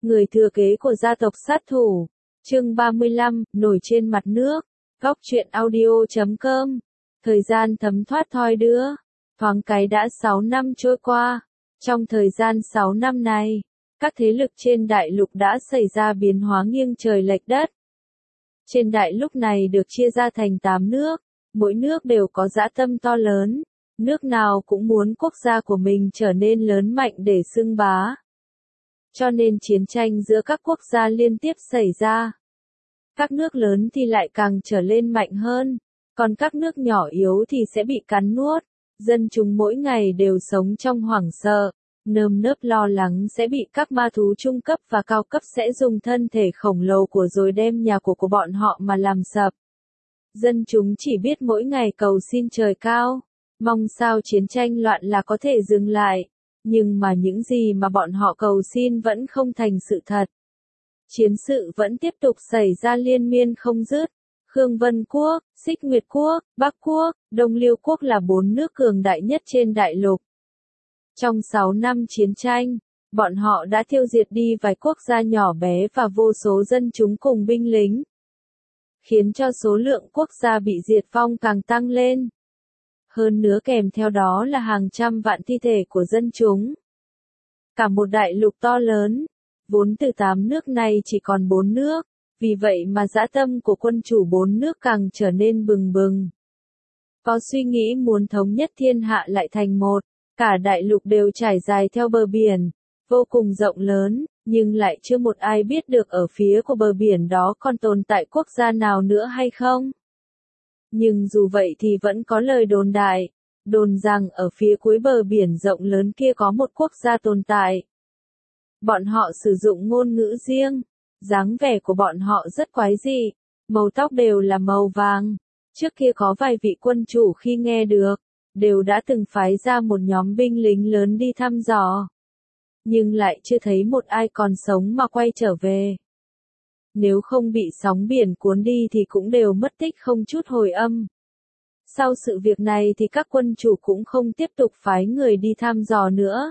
người thừa kế của gia tộc sát thủ. Chương 35, nổi trên mặt nước. Góc truyện audio.com. Thời gian thấm thoát thoi đưa. Thoáng cái đã 6 năm trôi qua. Trong thời gian 6 năm này, các thế lực trên đại lục đã xảy ra biến hóa nghiêng trời lệch đất. Trên đại lục này được chia ra thành 8 nước, mỗi nước đều có dã tâm to lớn, nước nào cũng muốn quốc gia của mình trở nên lớn mạnh để xưng bá. Cho nên chiến tranh giữa các quốc gia liên tiếp xảy ra. Các nước lớn thì lại càng trở lên mạnh hơn, còn các nước nhỏ yếu thì sẽ bị cắn nuốt. Dân chúng mỗi ngày đều sống trong hoảng sợ, nơm nớp lo lắng sẽ bị các ma thú trung cấp và cao cấp sẽ dùng thân thể khổng lồ của rồi đem nhà của bọn họ mà làm sập. Dân chúng chỉ biết mỗi ngày cầu xin trời cao, mong sao chiến tranh loạn là có thể dừng lại, nhưng mà những gì mà bọn họ cầu xin vẫn không thành sự thật. Chiến sự vẫn tiếp tục xảy ra liên miên không dứt. Khương Vân Quốc, Xích Nguyệt Quốc, Bắc Quốc, Đông Liêu Quốc là 4 nước cường đại nhất trên đại lục. Trong 6 năm chiến tranh, bọn họ đã tiêu diệt đi vài quốc gia nhỏ bé và vô số dân chúng cùng binh lính, khiến cho số lượng quốc gia bị diệt vong càng tăng lên. Hơn nữa kèm theo đó là hàng trăm vạn thi thể của dân chúng. Cả một đại lục to lớn, vốn từ 8 nước này chỉ còn 4 nước. Vì vậy mà dã tâm của quân chủ 4 nước càng trở nên bừng bừng. Có suy nghĩ muốn thống nhất thiên hạ lại thành một, cả đại lục đều trải dài theo bờ biển, vô cùng rộng lớn, nhưng lại chưa một ai biết được ở phía của bờ biển đó còn tồn tại quốc gia nào nữa hay không. Nhưng dù vậy thì vẫn có lời đồn đại, đồn rằng ở phía cuối bờ biển rộng lớn kia có một quốc gia tồn tại. Bọn họ sử dụng ngôn ngữ riêng. Dáng vẻ của bọn họ rất quái dị, màu tóc đều là màu vàng. Trước kia có vài vị quân chủ khi nghe được, đều đã từng phái ra một nhóm binh lính lớn đi thăm dò. Nhưng lại chưa thấy một ai còn sống mà quay trở về. Nếu không bị sóng biển cuốn đi thì cũng đều mất tích không chút hồi âm. Sau sự việc này thì các quân chủ cũng không tiếp tục phái người đi thăm dò nữa,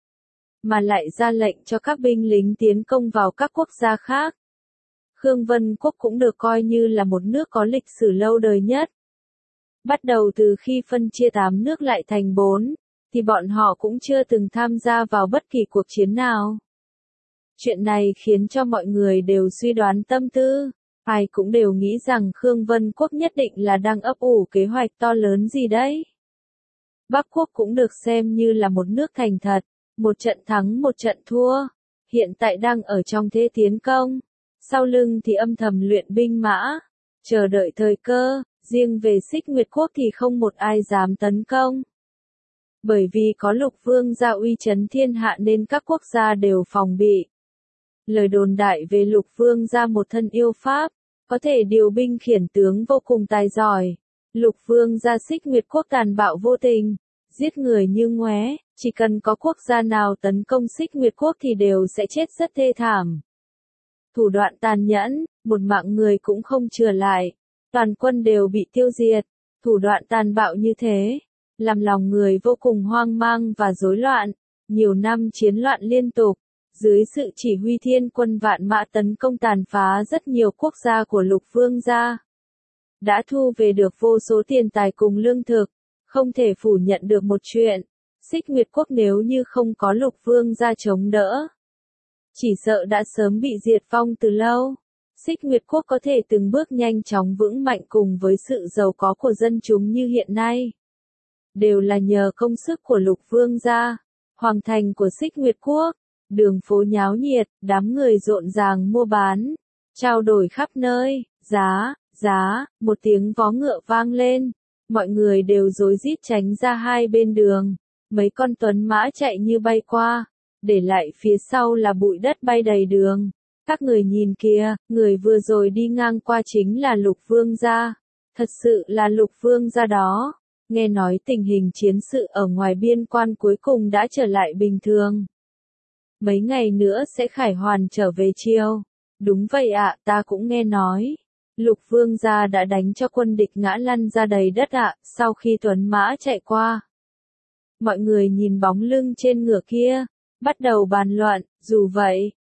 mà lại ra lệnh cho các binh lính tiến công vào các quốc gia khác. Khương Vân Quốc cũng được coi như là một nước có lịch sử lâu đời nhất. Bắt đầu từ khi phân chia 8 nước lại thành 4, thì bọn họ cũng chưa từng tham gia vào bất kỳ cuộc chiến nào. Chuyện này khiến cho mọi người đều suy đoán tâm tư, ai cũng đều nghĩ rằng Khương Vân Quốc nhất định là đang ấp ủ kế hoạch to lớn gì đấy. Bắc Quốc cũng được xem như là một nước thành thật. Một trận thắng một trận thua, hiện tại đang ở trong thế tiến công, sau lưng thì âm thầm luyện binh mã, chờ đợi thời cơ, riêng về Xích Nguyệt Quốc thì không một ai dám tấn công. Bởi vì có Lục Vương gia uy chấn thiên hạ nên các quốc gia đều phòng bị. Lời đồn đại về Lục Vương gia một thân yêu pháp, có thể điều binh khiển tướng vô cùng tài giỏi. Lục Vương gia Xích Nguyệt Quốc tàn bạo vô tình, giết người như ngoé. Chỉ cần có quốc gia nào tấn công Xích Nguyệt Quốc thì đều sẽ chết rất thê thảm. Thủ đoạn tàn nhẫn, một mạng người cũng không chừa lại. Toàn quân đều bị tiêu diệt. Thủ đoạn tàn bạo như thế, làm lòng người vô cùng hoang mang và rối loạn. Nhiều năm chiến loạn liên tục, dưới sự chỉ huy thiên quân vạn mã tấn công tàn phá rất nhiều quốc gia của Lục Vương gia. Đã thu về được vô số tiền tài cùng lương thực. Không thể phủ nhận được một chuyện. Xích Nguyệt Quốc nếu như không có Lục Vương gia chống đỡ, chỉ sợ đã sớm bị diệt vong từ lâu. Xích Nguyệt Quốc có thể từng bước nhanh chóng vững mạnh cùng với sự giàu có của dân chúng như hiện nay, đều là nhờ công sức của Lục Vương gia. Hoàng thành của Xích Nguyệt Quốc, đường phố nháo nhiệt, đám người rộn ràng mua bán, trao đổi khắp nơi, giá, một tiếng vó ngựa vang lên, mọi người đều rối rít tránh ra hai bên đường. Mấy con tuấn mã chạy như bay qua, để lại phía sau là bụi đất bay đầy đường. Các người nhìn kìa, người vừa rồi đi ngang qua chính là Lục Vương gia. Thật sự là Lục Vương gia đó. Nghe nói tình hình chiến sự ở ngoài biên quan cuối cùng đã trở lại bình thường. Mấy ngày nữa sẽ khải hoàn trở về chiêu. Đúng vậy ạ, ta cũng nghe nói. Lục Vương gia đã đánh cho quân địch ngã lăn ra đầy đất ạ, sau khi tuấn mã chạy qua. Mọi người nhìn bóng lưng trên ngựa kia, bắt đầu bàn luận, dù vậy,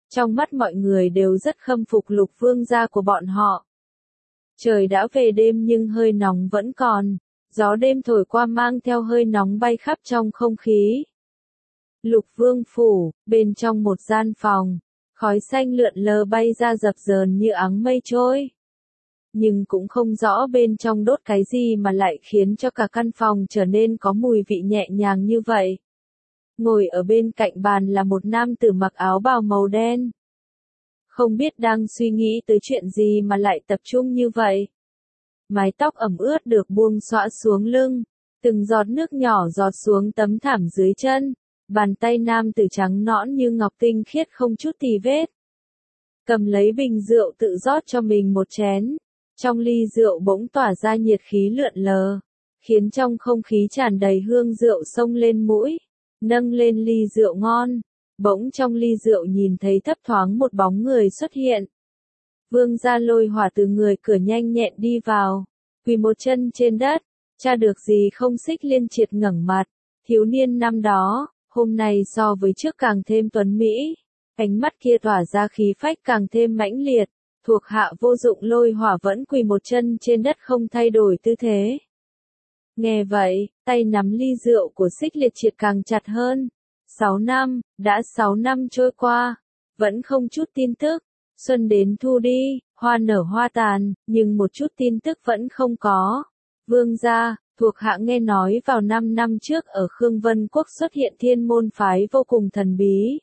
Trong mắt mọi người đều rất khâm phục Lục Vương gia của bọn họ. Trời đã về đêm nhưng hơi nóng vẫn còn, gió đêm thổi qua mang theo hơi nóng bay khắp trong không khí. Lục Vương phủ, bên trong một gian phòng, khói xanh lượn lờ bay ra dập dờn như áng mây trôi. Nhưng cũng không rõ bên trong đốt cái gì mà lại khiến cho cả căn phòng trở nên có mùi vị nhẹ nhàng như vậy. Ngồi ở bên cạnh bàn là một nam tử mặc áo bào màu đen. Không biết đang suy nghĩ tới chuyện gì mà lại tập trung như vậy. Mái tóc ẩm ướt được buông xõa xuống lưng, từng giọt nước nhỏ giọt xuống tấm thảm dưới chân, bàn tay nam tử trắng nõn như ngọc tinh khiết không chút tì vết. Cầm lấy bình rượu tự rót cho mình một chén, trong ly rượu bỗng tỏa ra nhiệt khí lượn lờ, khiến trong không khí tràn đầy hương rượu xông lên mũi, nâng lên ly rượu ngon. Bỗng trong ly rượu nhìn thấy thấp thoáng một bóng người xuất hiện. Vương gia Lôi Hỏa từ người cửa nhanh nhẹn đi vào, quỳ một chân trên đất, tra được gì không. Xích Liên Triệt ngẩng mặt, thiếu niên năm đó, hôm nay so với trước càng thêm tuấn mỹ, ánh mắt kia tỏa ra khí phách càng thêm mãnh liệt, thuộc hạ vô dụng. Lôi Hỏa vẫn quỳ một chân trên đất không thay đổi tư thế. Nghe vậy, tay nắm ly rượu của Xích Liệt Triệt càng chặt hơn. 6 năm, đã 6 năm trôi qua, vẫn không chút tin tức. Xuân đến thu đi, hoa nở hoa tàn, nhưng một chút tin tức vẫn không có. Vương gia, thuộc hạ nghe nói vào 5 năm trước ở Khương Vân Quốc xuất hiện thiên môn phái vô cùng thần bí.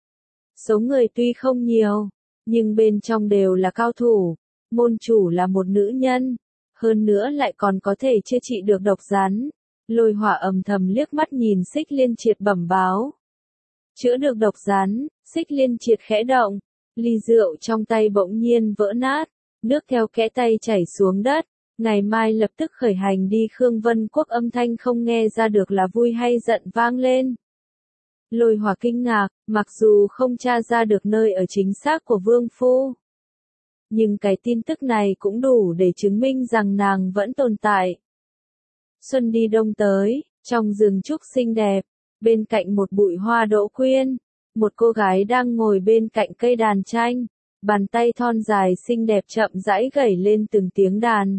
Số người tuy không nhiều, nhưng bên trong đều là cao thủ, môn chủ là một nữ nhân, hơn nữa lại còn có thể chữa trị được độc rắn. Lôi Hỏa âm thầm liếc mắt nhìn Xích Liên Triệt bẩm báo. Chữa được độc rắn, Xích Liên Triệt khẽ động, ly rượu trong tay bỗng nhiên vỡ nát, nước theo kẽ tay chảy xuống đất. Ngày mai lập tức khởi hành đi Khương Vân Quốc. Âm thanh không nghe ra được là vui hay giận vang lên. Lôi Hỏa kinh ngạc, mặc dù không tra ra được nơi ở chính xác của Vương Phu, nhưng cái tin tức này cũng đủ để chứng minh rằng nàng vẫn tồn tại. Xuân đi đông tới, trong rừng trúc xinh đẹp, bên cạnh một bụi hoa đỗ quyên, một cô gái đang ngồi bên cạnh cây đàn tranh, bàn tay thon dài xinh đẹp chậm rãi gảy lên từng tiếng đàn.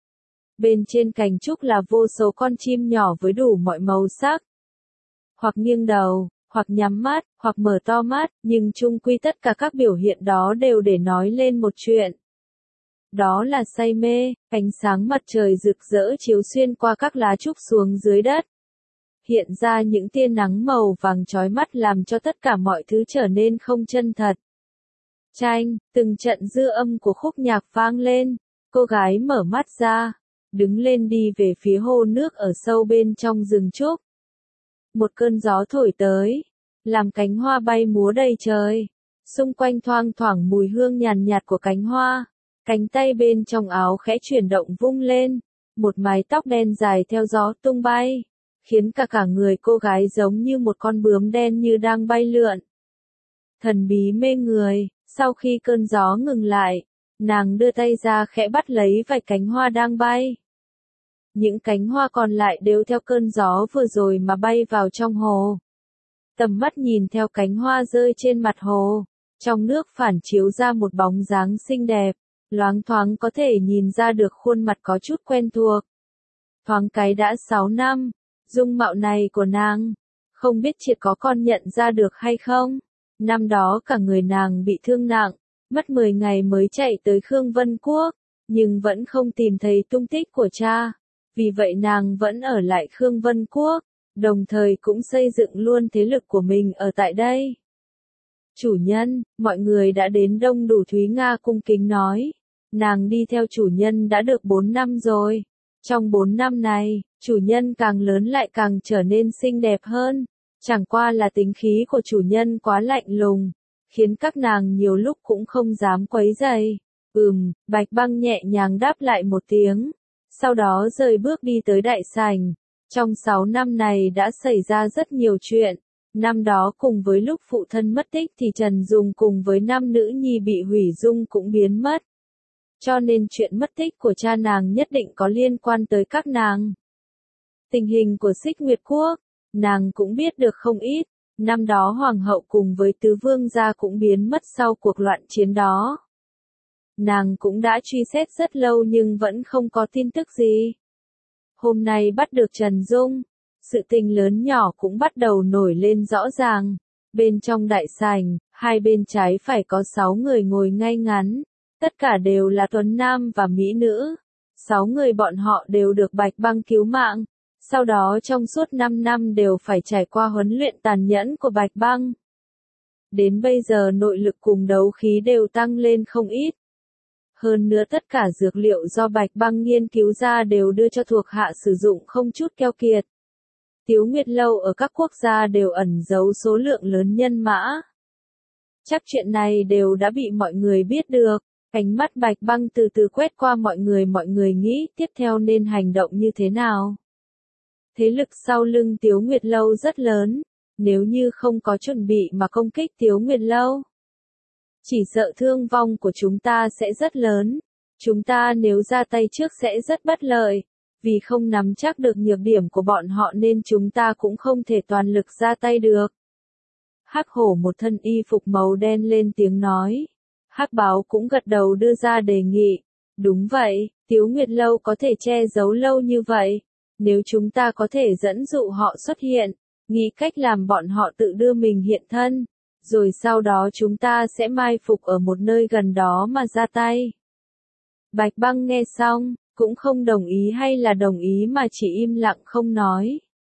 Bên trên cành trúc là vô số con chim nhỏ với đủ mọi màu sắc. Hoặc nghiêng đầu, hoặc nhắm mắt, hoặc mở to mắt, nhưng chung quy tất cả các biểu hiện đó đều để nói lên một chuyện. Đó là say mê. Ánh sáng mặt trời rực rỡ chiếu xuyên qua các lá trúc xuống dưới đất, hiện ra những tia nắng màu vàng chói mắt làm cho tất cả mọi thứ trở nên không chân thật. Chanh, từng trận dư âm của khúc nhạc vang lên, cô gái mở mắt ra, đứng lên đi về phía hồ nước ở sâu bên trong rừng trúc. Một cơn gió thổi tới, làm cánh hoa bay múa đầy trời, xung quanh thoang thoảng mùi hương nhàn nhạt của cánh hoa. Cánh tay bên trong áo khẽ chuyển động vung lên, một mái tóc đen dài theo gió tung bay, khiến cả người cô gái giống như một con bướm đen như đang bay lượn. Thần bí mê người, sau khi cơn gió ngừng lại, nàng đưa tay ra khẽ bắt lấy vài cánh hoa đang bay. Những cánh hoa còn lại đều theo cơn gió vừa rồi mà bay vào trong hồ. Tầm mắt nhìn theo cánh hoa rơi trên mặt hồ, trong nước phản chiếu ra một bóng dáng xinh đẹp. Loáng thoáng có thể nhìn ra được khuôn mặt có chút quen thuộc. Thoáng cái đã 6 năm, dung mạo này của nàng, không biết Triệt có con nhận ra được hay không. Năm đó cả người nàng bị thương nặng, mất 10 ngày mới chạy tới Khương Vân Quốc, nhưng vẫn không tìm thấy tung tích của cha. Vì vậy nàng vẫn ở lại Khương Vân Quốc, đồng thời cũng xây dựng luôn thế lực của mình ở tại đây. Chủ nhân, mọi người đã đến đông đủ. Thúy Nga cung kính nói. Nàng đi theo chủ nhân đã được 4 năm rồi. Trong 4 năm này, chủ nhân càng lớn lại càng trở nên xinh đẹp hơn. Chẳng qua là tính khí của chủ nhân quá lạnh lùng, khiến các nàng nhiều lúc cũng không dám quấy rầy. Bạch Băng nhẹ nhàng đáp lại một tiếng, sau đó rời bước đi tới đại sảnh. Trong 6 năm này đã xảy ra rất nhiều chuyện. Năm đó cùng với lúc phụ thân mất tích thì Trần Dung cùng với 5 nữ nhi bị hủy dung cũng biến mất. Cho nên chuyện mất tích của cha nàng nhất định có liên quan tới các nàng. Tình hình của Xích Nguyệt Quốc, nàng cũng biết được không ít. Năm đó hoàng hậu cùng với tứ vương gia cũng biến mất sau cuộc loạn chiến đó. Nàng cũng đã truy xét rất lâu nhưng vẫn không có tin tức gì. Hôm nay bắt được Trần Dung, sự tình lớn nhỏ cũng bắt đầu nổi lên rõ ràng. Bên trong đại sảnh, hai bên trái phải có 6 người ngồi ngay ngắn, tất cả đều là tuấn nam và mỹ nữ. 6 người bọn họ đều được Bạch Băng cứu mạng, sau đó trong suốt 5 năm đều phải trải qua huấn luyện tàn nhẫn của Bạch Băng. Đến bây giờ nội lực cùng đấu khí đều tăng lên không ít. Hơn nữa tất cả dược liệu do Bạch Băng nghiên cứu ra đều đưa cho thuộc hạ sử dụng không chút keo kiệt. Tiếu Nguyệt Lâu ở các quốc gia đều ẩn giấu số lượng lớn nhân mã. Chắc chuyện này đều đã bị mọi người biết được. Ánh mắt Bạch Băng từ từ quét qua mọi người nghĩ tiếp theo nên hành động như thế nào. Thế lực sau lưng Tiếu Nguyệt Lâu rất lớn, nếu như không có chuẩn bị mà công kích Tiếu Nguyệt Lâu, chỉ sợ thương vong của chúng ta sẽ rất lớn. Chúng ta nếu ra tay trước sẽ rất bất lợi, vì không nắm chắc được nhược điểm của bọn họ nên chúng ta cũng không thể toàn lực ra tay được. Hắc Hổ một thân y phục màu đen lên tiếng nói. Hắc Báo cũng gật đầu đưa ra đề nghị. Đúng vậy, Tiếu Nguyệt Lâu có thể che giấu lâu như vậy. Nếu chúng ta có thể dẫn dụ họ xuất hiện, nghĩ cách làm bọn họ tự đưa mình hiện thân, rồi sau đó chúng ta sẽ mai phục ở một nơi gần đó mà ra tay. Bạch Băng nghe xong, cũng không đồng ý hay là đồng ý mà chỉ im lặng không nói.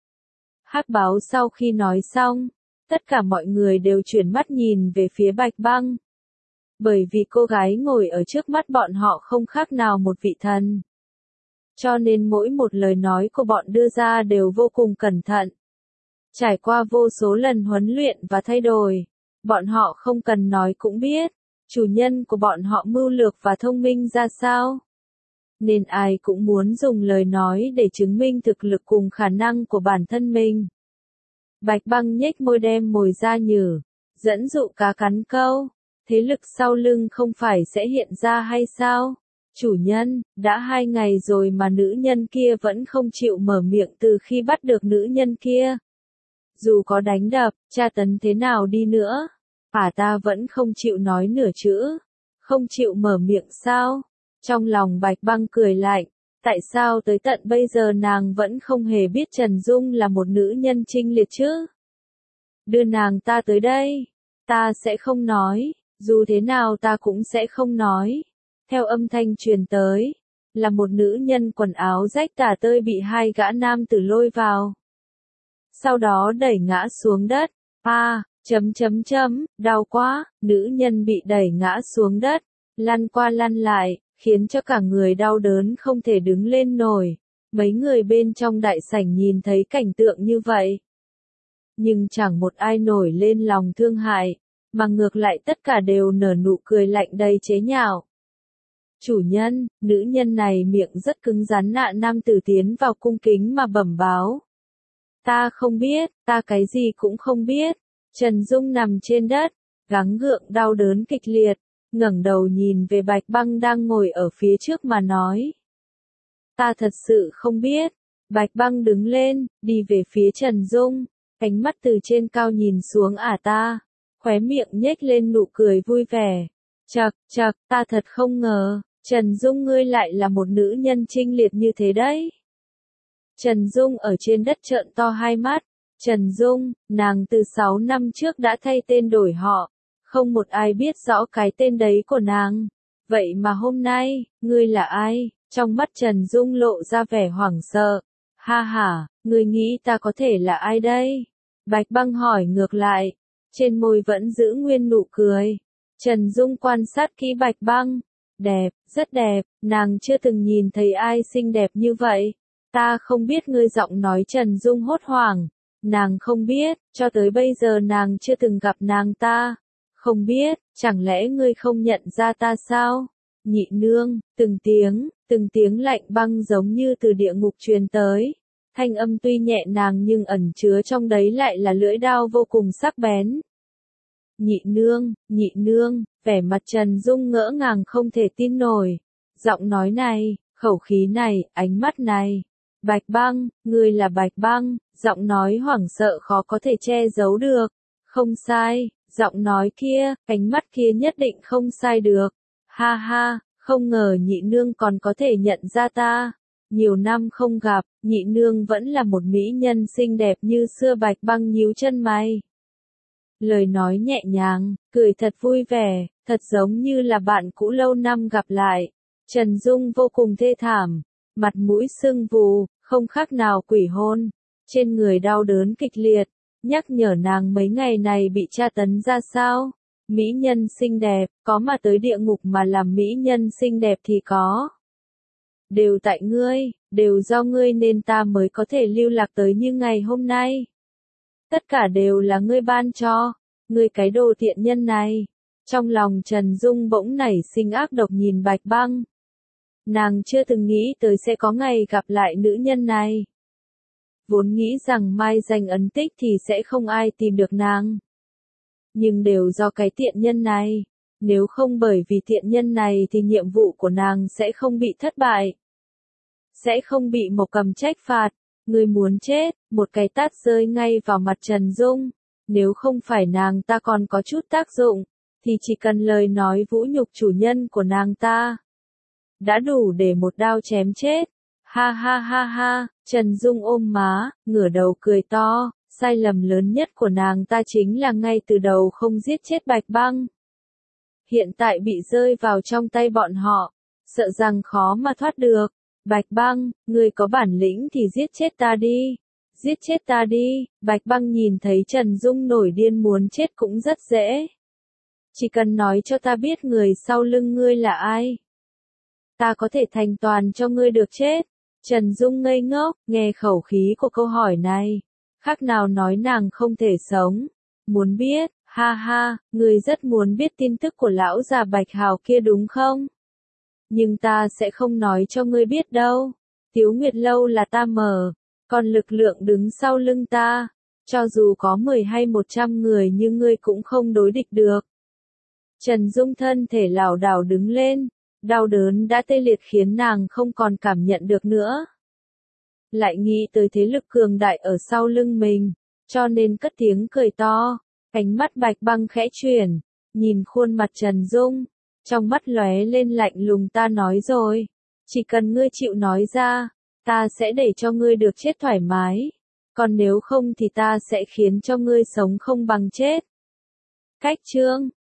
Hắc Báo sau khi nói xong, tất cả mọi người đều chuyển mắt nhìn về phía Bạch Băng. Bởi vì cô gái ngồi ở trước mắt bọn họ không khác nào một vị thần. Cho nên mỗi một lời nói của bọn đưa ra đều vô cùng cẩn thận. Trải qua vô số lần huấn luyện và thay đổi, bọn họ không cần nói cũng biết, chủ nhân của bọn họ mưu lược và thông minh ra sao. Nên ai cũng muốn dùng lời nói để chứng minh thực lực cùng khả năng của bản thân mình. Bạch Băng nhếch môi đem mồi ra nhử, dẫn dụ cá cắn câu, thế lực sau lưng không phải sẽ hiện ra hay sao? Chủ nhân, đã 2 ngày rồi mà nữ nhân kia vẫn không chịu mở miệng từ khi bắt được nữ nhân kia. Dù có đánh đập, tra tấn thế nào đi nữa, ta vẫn không chịu nói nửa chữ, không chịu mở miệng sao? Trong lòng Bạch Băng cười lạnh, tại sao tới tận bây giờ nàng vẫn không hề biết Trần Dung là một nữ nhân trinh liệt chứ? Đưa nàng ta tới đây, ta sẽ không nói, dù thế nào ta cũng sẽ không nói. Theo âm thanh truyền tới, là một nữ nhân quần áo rách tả tơi bị 2 gã nam tử lôi vào. Sau đó đẩy ngã xuống đất, đau quá, nữ nhân bị đẩy ngã xuống đất, lăn qua lăn lại, khiến cho cả người đau đớn không thể đứng lên nổi. Mấy người bên trong đại sảnh nhìn thấy cảnh tượng như vậy. Nhưng chẳng một ai nổi lên lòng thương hại, mà ngược lại tất cả đều nở nụ cười lạnh đầy chế nhạo. Chủ nhân, nữ nhân này miệng rất cứng rắn nam tử tiến vào cung kính mà bẩm báo. Ta không biết, ta cái gì cũng không biết. Trần Dung nằm trên đất, gắng gượng đau đớn kịch liệt, ngẩng đầu nhìn về Bạch Băng đang ngồi ở phía trước mà nói. Ta thật sự không biết. Bạch Băng đứng lên, đi về phía Trần Dung, ánh mắt từ trên cao nhìn xuống ta, khóe miệng nhếch lên nụ cười vui vẻ. Chậc, ta thật không ngờ, Trần Dung ngươi lại là một nữ nhân trinh liệt như thế đấy. Trần Dung ở trên đất trợn to hai mắt. Trần Dung, nàng từ 6 năm trước đã thay tên đổi họ, không một ai biết rõ cái tên đấy của nàng. Vậy mà hôm nay, ngươi là ai? Trong mắt Trần Dung lộ ra vẻ hoảng sợ. Ha ha, ngươi nghĩ ta có thể là ai đây? Bạch Băng hỏi ngược lại, trên môi vẫn giữ nguyên nụ cười. Trần Dung quan sát kỹ Bạch Băng. Đẹp, rất đẹp, nàng chưa từng nhìn thấy ai xinh đẹp như vậy. Ta không biết ngươi giọng nói Trần Dung hốt hoảng. Nàng không biết, cho tới bây giờ nàng chưa từng gặp nàng ta. Không biết, chẳng lẽ ngươi không nhận ra ta sao? Nhị nương, từng tiếng lạnh băng giống như từ địa ngục truyền tới. Thanh âm tuy nhẹ nhàng nhưng ẩn chứa trong đấy lại là lưỡi đao vô cùng sắc bén. Nhị nương, vẻ mặt Trần Dung ngỡ ngàng không thể tin nổi. Giọng nói này, khẩu khí này, ánh mắt này. Bạch Băng, ngươi là Bạch Băng, giọng nói hoảng sợ khó có thể che giấu được. Không sai, giọng nói kia, ánh mắt kia nhất định không sai được. Ha ha, không ngờ nhị nương còn có thể nhận ra ta. Nhiều năm không gặp, nhị nương vẫn là một mỹ nhân xinh đẹp như xưa. Bạch Băng nhíu chân mày. Lời nói nhẹ nhàng, cười thật vui vẻ, thật giống như là bạn cũ lâu năm gặp lại. Trần Dung vô cùng thê thảm, mặt mũi sưng vù, không khác nào quỷ hôn, trên người đau đớn kịch liệt, nhắc nhở nàng mấy ngày này bị tra tấn ra sao. Mỹ nhân xinh đẹp, có mà tới địa ngục mà làm mỹ nhân xinh đẹp thì có. Đều tại ngươi, đều do ngươi nên ta mới có thể lưu lạc tới như ngày hôm nay. Tất cả đều là ngươi ban cho, ngươi cái đồ tiện nhân này. Trong lòng Trần Dung bỗng nảy sinh ác độc nhìn Bạch Băng. Nàng chưa từng nghĩ tới sẽ có ngày gặp lại nữ nhân này. Vốn nghĩ rằng mai danh ấn tích thì sẽ không ai tìm được nàng. Nhưng đều do cái tiện nhân này. Nếu không bởi vì tiện nhân này thì nhiệm vụ của nàng sẽ không bị thất bại. Sẽ không bị Mộc Cầm trách phạt. Ngươi muốn chết, một cái tát rơi ngay vào mặt Trần Dung. Nếu không phải nàng ta còn có chút tác dụng, thì chỉ cần lời nói vũ nhục chủ nhân của nàng ta. Đã đủ để một đao chém chết. Ha ha ha ha, Trần Dung ôm má, ngửa đầu cười to, sai lầm lớn nhất của nàng ta chính là ngay từ đầu không giết chết Bạch Băng. Hiện tại bị rơi vào trong tay bọn họ, sợ rằng khó mà thoát được. Bạch Băng, ngươi có bản lĩnh thì giết chết ta đi. Giết chết ta đi. Bạch Băng nhìn thấy Trần Dung nổi điên muốn chết cũng rất dễ. Chỉ cần nói cho ta biết người sau lưng ngươi là ai. Ta có thể thành toàn cho ngươi được chết. Trần Dung ngây ngốc, nghe khẩu khí của câu hỏi này. Khác nào nói nàng không thể sống. Muốn biết, ha ha, ngươi rất muốn biết tin tức của lão già Bạch Hào kia đúng không? Nhưng ta sẽ không nói cho ngươi biết đâu. Tiếu Nguyệt Lâu là ta mở, còn lực lượng đứng sau lưng ta. Cho dù có 10 hay 100 người nhưng ngươi cũng không đối địch được. Trần Dung thân thể lảo đảo đứng lên. Đau đớn đã tê liệt khiến nàng không còn cảm nhận được nữa. Lại nghĩ tới thế lực cường đại ở sau lưng mình, cho nên cất tiếng cười to. Ánh mắt Bạch Băng khẽ chuyển, nhìn khuôn mặt Trần Dung, trong mắt lóe lên lạnh lùng. Ta nói rồi, chỉ cần ngươi chịu nói ra, ta sẽ để cho ngươi được chết thoải mái, còn nếu không thì ta sẽ khiến cho ngươi sống không bằng chết. Cách chương